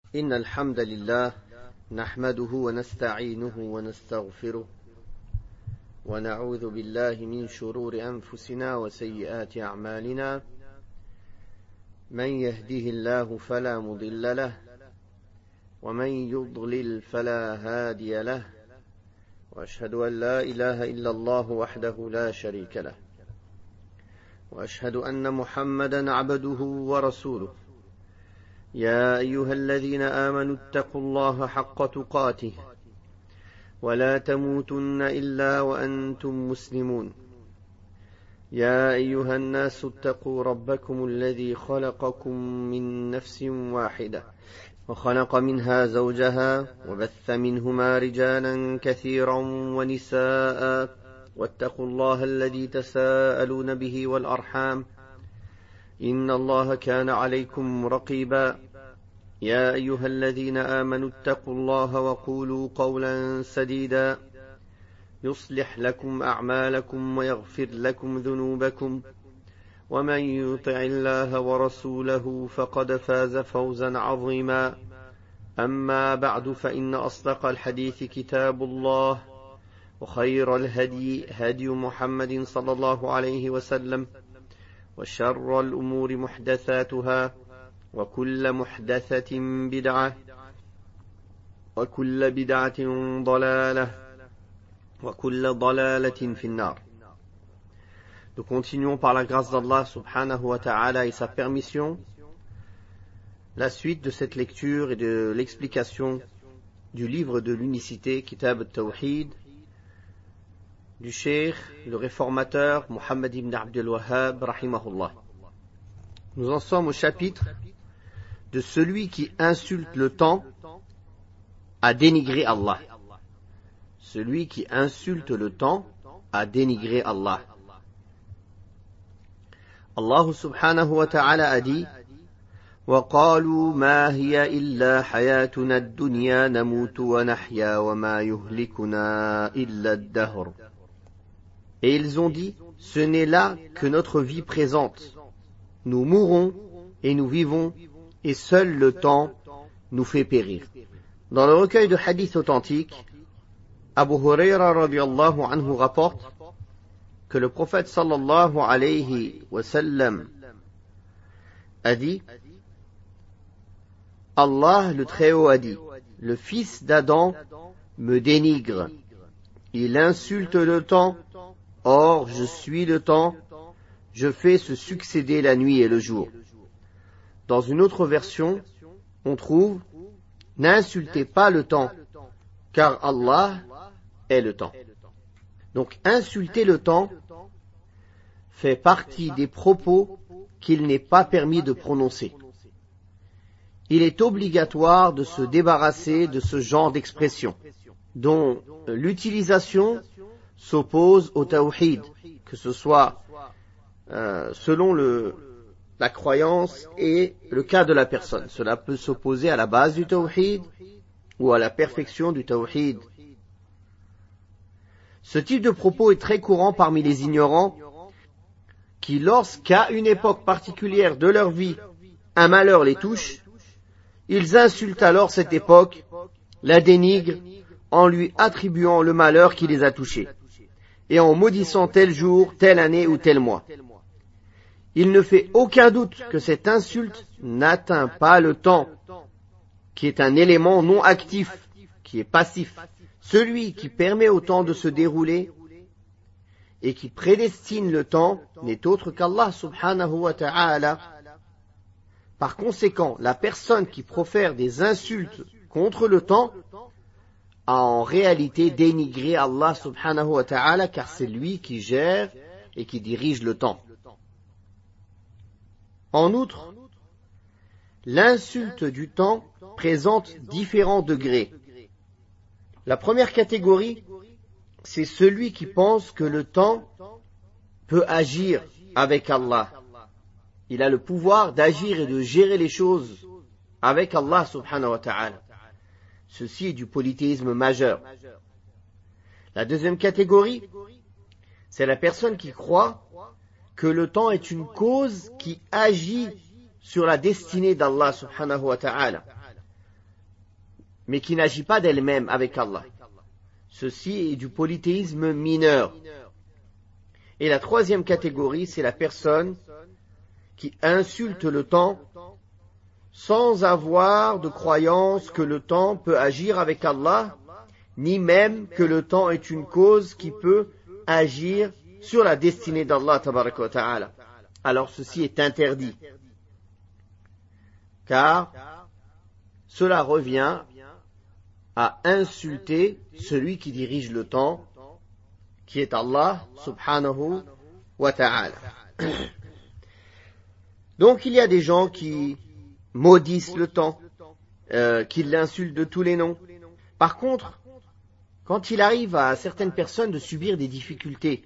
إن الحمد لله نحمده ونستعينه ونستغفره ونعوذ بالله من شرور أنفسنا وسيئات أعمالنا من يهده الله فلا مضل له ومن يضلل فلا هادي له وأشهد أن لا إله إلا الله وحده لا شريك له وأشهد أن محمدا عبده ورسوله يا أيها الذين آمنوا اتقوا الله حق تقاته ولا تموتن إلا وأنتم مسلمون يا أيها الناس اتقوا ربكم الذي خلقكم من نفس واحدة وخلق منها زوجها وبث منهما رجالا كثيرا ونساء واتقوا الله الذي تساءلون به والأرحام إن الله كان عليكم رقيبا يا أيها الذين آمنوا اتقوا الله وقولوا قولا سديدا يصلح لكم أعمالكم ويغفر لكم ذنوبكم ومن يطع الله ورسوله فقد فاز فوزا عظيما أما بعد فإن أصدق الحديث كتاب الله وخير الهدي هدي محمد صلى الله عليه وسلم وشر الأمور محدثاتها وكل محدثة بدعة وكل بدعة ضلالة وكل ضلالة في النار. Nous continuons par la grâce d'Allah subhanahu wa ta'ala et sa permission la suite de cette lecture et de l'explication du livre de l'unicité Kitab al-Tawhid du cheikh, le réformateur Muhammad ibn Abdul Wahhab rahimahullah. Nous en sommes au chapitre de celui qui insulte le temps à dénigrer Allah. Celui qui insulte le temps à dénigrer Allah. Allah subhanahu wa ta'ala a dit وَقَالُوا مَا هِيَ إِلَّا حَيَاتُنَا الدُّنْيَا نَمُوتُ وَنَحْيَا وَمَا يُهْلِكُنَا إِلَّا الدَّهْرُ. Et ils ont dit, ce n'est là que notre vie présente. Nous mourons et nous vivons, et seul le temps nous fait périr. Dans le recueil de hadiths authentiques, Abu Hurayra radiyallahu anhu rapporte que le prophète sallallahu alayhi wa sallam a dit, Allah le Très-Haut a dit, le fils d'Adam me dénigre, il insulte le temps, or je suis le temps, je fais se succéder la nuit et le jour. Dans une autre version, on trouve n'insultez pas le temps, car Allah est le temps. Donc insulter le temps fait partie des propos qu'il n'est pas permis de prononcer. Il est obligatoire de se débarrasser de ce genre d'expression, dont l'utilisation s'oppose au tawhid, que ce soit selon la croyance et le cas de la personne. Cela peut s'opposer à la base du tawhid ou à la perfection du tawhid. Ce type de propos est très courant parmi les ignorants qui, lorsqu'à une époque particulière de leur vie, un malheur les touche, ils insultent alors cette époque, la dénigrent en lui attribuant le malheur qui les a touchés et en maudissant tel jour, telle année ou tel mois. Il ne fait aucun doute que cette insulte n'atteint pas le temps, qui est un élément non actif, qui est passif. Celui qui permet au temps de se dérouler et qui prédestine le temps n'est autre qu'Allah subhanahu wa ta'ala. Par conséquent, la personne qui profère des insultes contre le temps a en réalité dénigré Allah subhanahu wa ta'ala, car c'est lui qui gère et qui dirige le temps. En outre, l'insulte du temps présente différents degrés. La première catégorie, c'est celui qui pense que le temps peut agir avec Allah. Il a le pouvoir d'agir et de gérer les choses avec Allah subhanahu wa ta'ala. Ceci est du polythéisme majeur. La deuxième catégorie, c'est la personne qui croit que le temps est une cause qui agit sur la destinée d'Allah subhanahu wa ta'ala. mais qui n'agit pas d'elle-même avec Allah. Ceci est du polythéisme mineur. Et la troisième catégorie, c'est la personne qui insulte le temps sans avoir de croyance que le temps peut agir avec Allah, ni même que le temps est une cause qui peut agir sur la destinée d'Allah tabaraka wa ta'ala. Alors ceci est interdit, car cela revient à insulter celui qui dirige le temps, qui est Allah subhanahu wa ta'ala. Donc il y a des gens qui maudissent le temps, qui l'insultent de tous les noms. Par contre, quand il arrive à certaines personnes de subir des difficultés,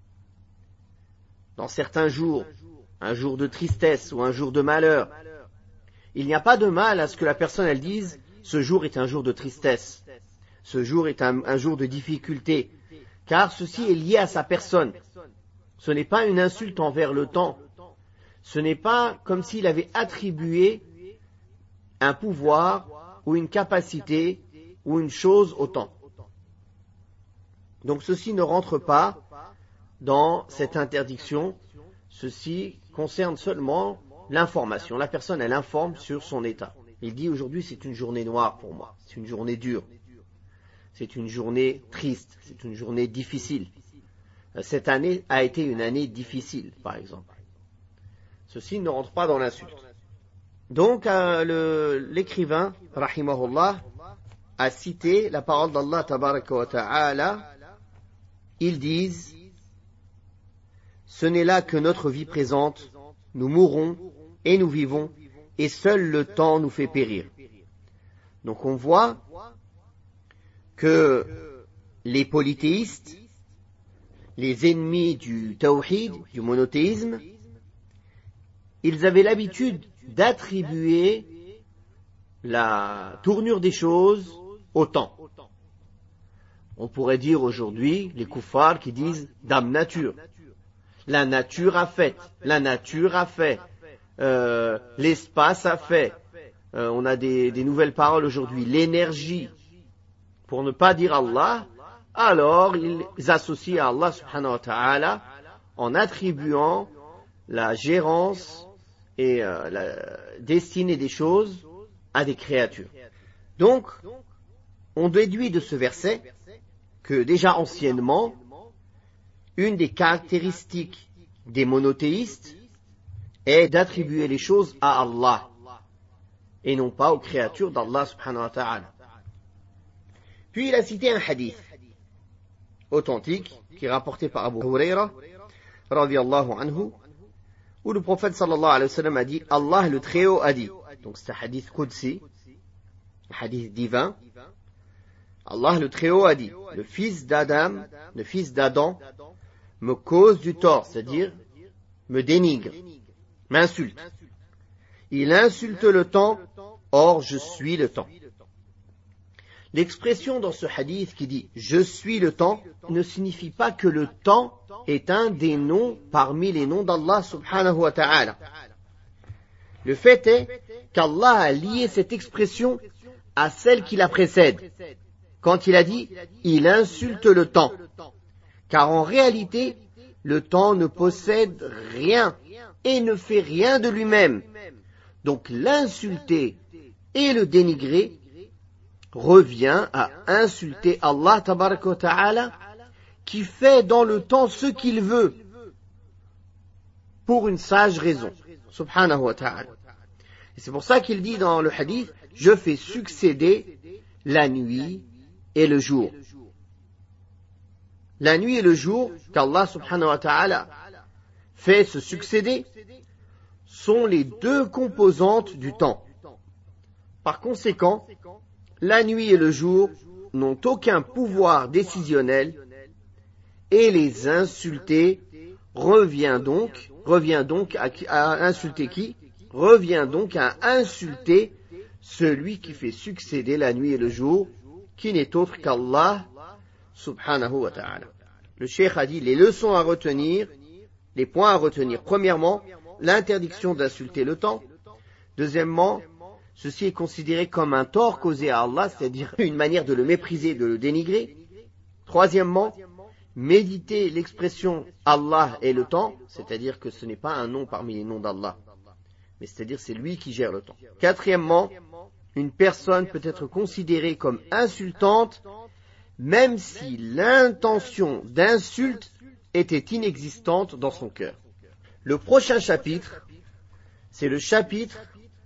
dans certains jours, un jour de tristesse ou un jour de malheur, il n'y a pas de mal à ce que la personne elle dise « ce jour est un jour de tristesse, ce jour est un jour de difficulté », car ceci est lié à sa personne. Ce n'est pas une insulte envers le temps. Ce n'est pas comme s'il avait attribué un pouvoir ou une capacité ou une chose au temps. Donc ceci ne rentre pas dans cette interdiction. Ceci concerne seulement l'information. La personne, elle informe sur son état. Il dit aujourd'hui c'est une journée noire pour moi, c'est une journée dure, c'est une journée triste, c'est une journée difficile. Cette année a été une année difficile, par exemple. Ceci ne rentre pas dans l'insulte. Donc l'écrivain, rahimahullah, a cité la parole d'Allah tabaraka wa ta'ala. Ils disent « Ce n'est là que notre vie présente, nous mourrons et nous vivons, et seul le temps nous fait périr. » Donc on voit que les polythéistes, les ennemis du tawhid, du monothéisme, ils avaient l'habitude d'attribuer la tournure des choses au temps. On pourrait dire aujourd'hui, les kuffars qui disent « Dame nature ». La nature a fait, la nature a fait, l'espace a fait. On a des nouvelles paroles aujourd'hui, l'énergie. Pour ne pas dire Allah, alors ils associent à Allah subhanahu wa ta'ala en attribuant la gérance et la destinée des choses à des créatures. Donc, on déduit de ce verset que déjà anciennement, une des caractéristiques des monothéistes est d'attribuer les choses à Allah et non pas aux créatures d'Allah subhanahu wa ta'ala. Puis il a cité un hadith authentique qui est rapporté par Abu Huraira radiyallahu anhu, où le prophète sallallahu alayhi wa sallam a dit Allah le Très-Haut a dit. Donc c'est un hadith qudsi, un hadith divin. Allah le Très-Haut a dit le fils d'Adam, le fils d'Adam me cause du tort, c'est-à-dire me dénigre, m'insulte. Il insulte le temps, or je suis le temps. L'expression dans ce hadith qui dit « je suis le temps » ne signifie pas que le temps est un des noms parmi les noms d'Allah subhanahu wa ta'ala. Le fait est qu'Allah a lié cette expression à celle qui la précède, quand il a dit « il insulte le temps ». Car en réalité, le temps ne possède rien et ne fait rien de lui-même. Donc l'insulter et le dénigrer revient à insulter Allah tabaraka wa ta'ala qui fait dans le temps ce qu'il veut pour une sage raison. Subhanahu wa ta'ala. Et c'est pour ça qu'il dit dans le hadith, je fais succéder la nuit et le jour. La nuit et le jour qu'Allah subhanahu wa ta'ala fait se succéder sont les deux composantes du temps. Par conséquent, la nuit et le jour n'ont aucun pouvoir décisionnel et les insulter revient donc à insulter qui? Revient donc à insulter celui qui fait succéder la nuit et le jour, qui n'est autre qu'Allah subhanahu wa ta'ala. Le cheikh a dit les leçons à retenir, les points à retenir. Premièrement, l'interdiction d'insulter le temps. Deuxièmement, ceci est considéré comme un tort causé à Allah, c'est-à-dire une manière de le mépriser, de le dénigrer. Troisièmement, méditer l'expression Allah est le temps, c'est-à-dire que ce n'est pas un nom parmi les noms d'Allah, mais c'est-à-dire c'est lui qui gère le temps. Quatrièmement, une personne peut être considérée comme insultante même si l'intention d'insulte était inexistante dans son cœur. Le prochain chapitre, c'est le chapitre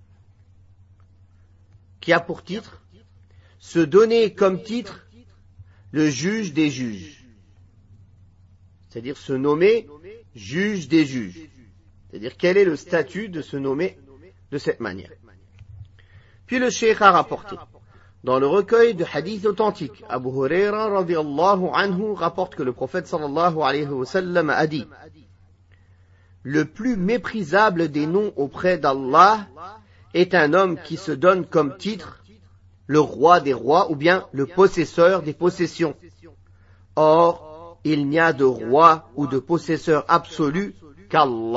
qui a pour titre « Se donner comme titre le juge des juges », c'est-à-dire se nommer juge des juges, c'est-à-dire quel est le statut de se nommer de cette manière. Puis le cheikh a rapporté, dans le recueil de hadiths authentiques, Abu Huraira radiyallahu anhu rapporte que le prophète sallallahu alayhi wa sallam a dit « Le plus méprisable des noms auprès d'Allah est un homme qui se donne comme titre le roi des rois ou bien le possesseur des possessions. Or, il n'y a de roi ou de possesseur absolu qu'Allah. »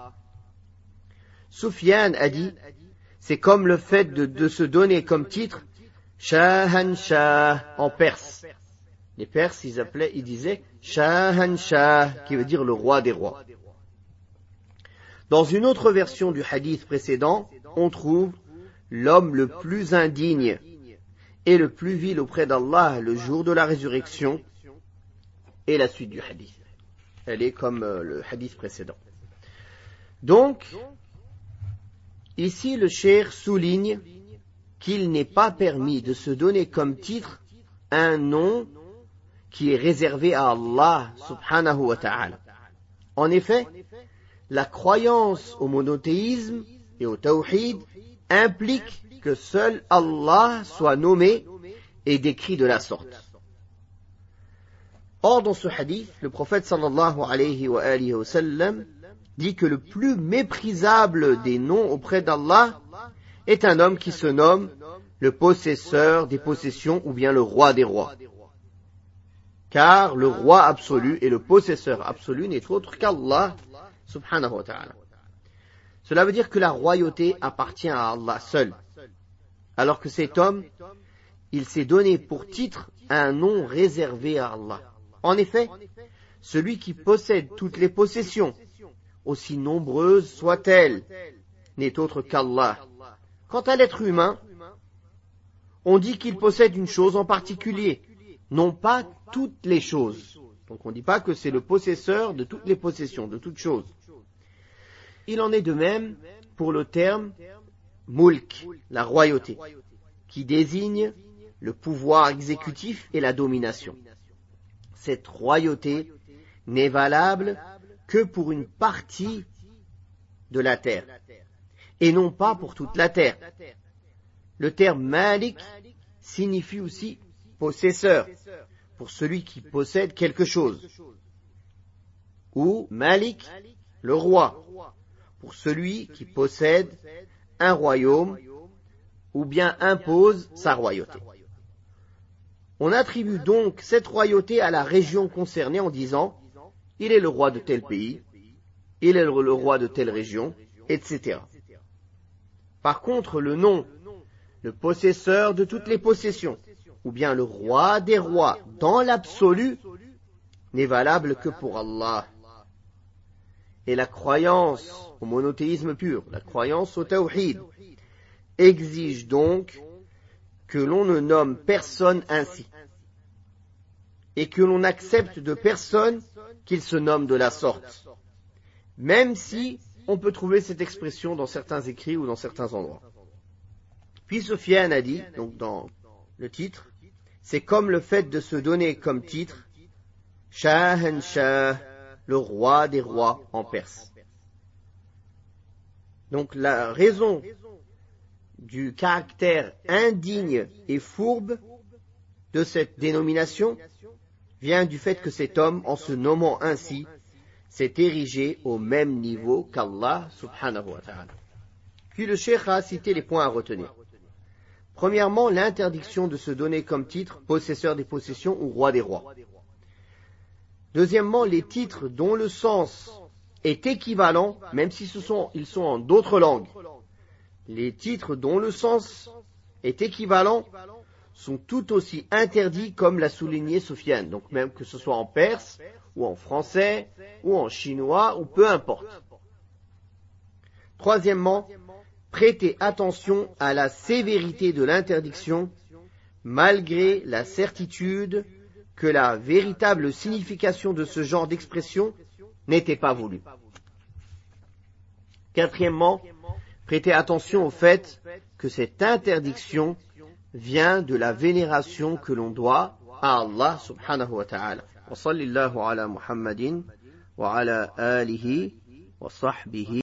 Soufiane a dit « C'est comme le fait de se donner comme titre Shahanshah en perse. » Les Perses, ils disaient Shahanshah, qui veut dire le roi des rois. Dans une autre version du hadith précédent, on trouve l'homme le plus indigne et le plus vil auprès d'Allah le jour de la résurrection, et la suite du hadith. Elle est comme le hadith précédent. Donc, ici le cheikh souligne qu'il n'est pas permis de se donner comme titre un nom qui est réservé à Allah subhanahu wa ta'ala. En effet, la croyance au monothéisme et au tawhid implique que seul Allah soit nommé et décrit de la sorte. Or, dans ce hadith, le prophète sallallahu alayhi wa sallam dit que le plus méprisable des noms auprès d'Allah est un homme qui se nomme le possesseur des possessions ou bien le roi des rois. Car le roi absolu et le possesseur absolu n'est autre qu'Allah subhanahu wa ta'ala. Cela veut dire que la royauté appartient à Allah seul, alors que cet homme, il s'est donné pour titre un nom réservé à Allah. En effet, celui qui possède toutes les possessions, aussi nombreuses soient-elles, n'est autre qu'Allah. Quant à l'être humain, on dit qu'il possède une chose en particulier, non pas toutes les choses. Donc on ne dit pas que c'est le possesseur de toutes les possessions, de toutes choses. Il en est de même pour le terme mulk, la royauté, qui désigne le pouvoir exécutif et la domination. Cette royauté n'est valable que pour une partie de la terre, et non pas pour toute la terre. Le terme malik signifie aussi possesseur, pour celui qui possède quelque chose, ou malik, le roi, pour celui qui possède un royaume ou bien impose sa royauté. On attribue donc cette royauté à la région concernée en disant « il est le roi de tel pays, il est le roi de telle région, etc. » Par contre, le nom, le possesseur de toutes les possessions, ou bien le roi des rois dans l'absolu, n'est valable que pour Allah. Et la croyance au monothéisme pur, la croyance au tawhid, exige donc que l'on ne nomme personne ainsi, et que l'on accepte de personne qu'il se nomme de la sorte, même si on peut trouver cette expression dans certains écrits ou dans certains endroits. Puis Soufiane a dit, donc dans le titre, c'est comme le fait de se donner comme titre Shahanshah, le roi des rois en perse. Donc la raison du caractère indigne et fourbe de cette dénomination vient du fait que cet homme, en se nommant ainsi, s'est érigé au même niveau qu'Allah subhanahu wa ta'ala. Puis le cheikh a cité les points à retenir. Premièrement, l'interdiction de se donner comme titre possesseur des possessions ou roi des rois. Deuxièmement, les titres dont le sens est équivalent, même si ils sont en d'autres langues, Les titres dont le sens est équivalent sont tout aussi interdits comme l'a souligné Sofiane, donc même que ce soit en perse, ou en français, ou en chinois, ou peu importe. Troisièmement, prêtez attention à la sévérité de l'interdiction, malgré la certitude que la véritable signification de ce genre d'expression n'était pas voulue. Quatrièmement, prêtez attention au fait que cette interdiction vient de la vénération que l'on doit à Allah subhanahu wa ta'ala. Wa sallallahu ala Muhammadin wa ala alihi wa sahbihi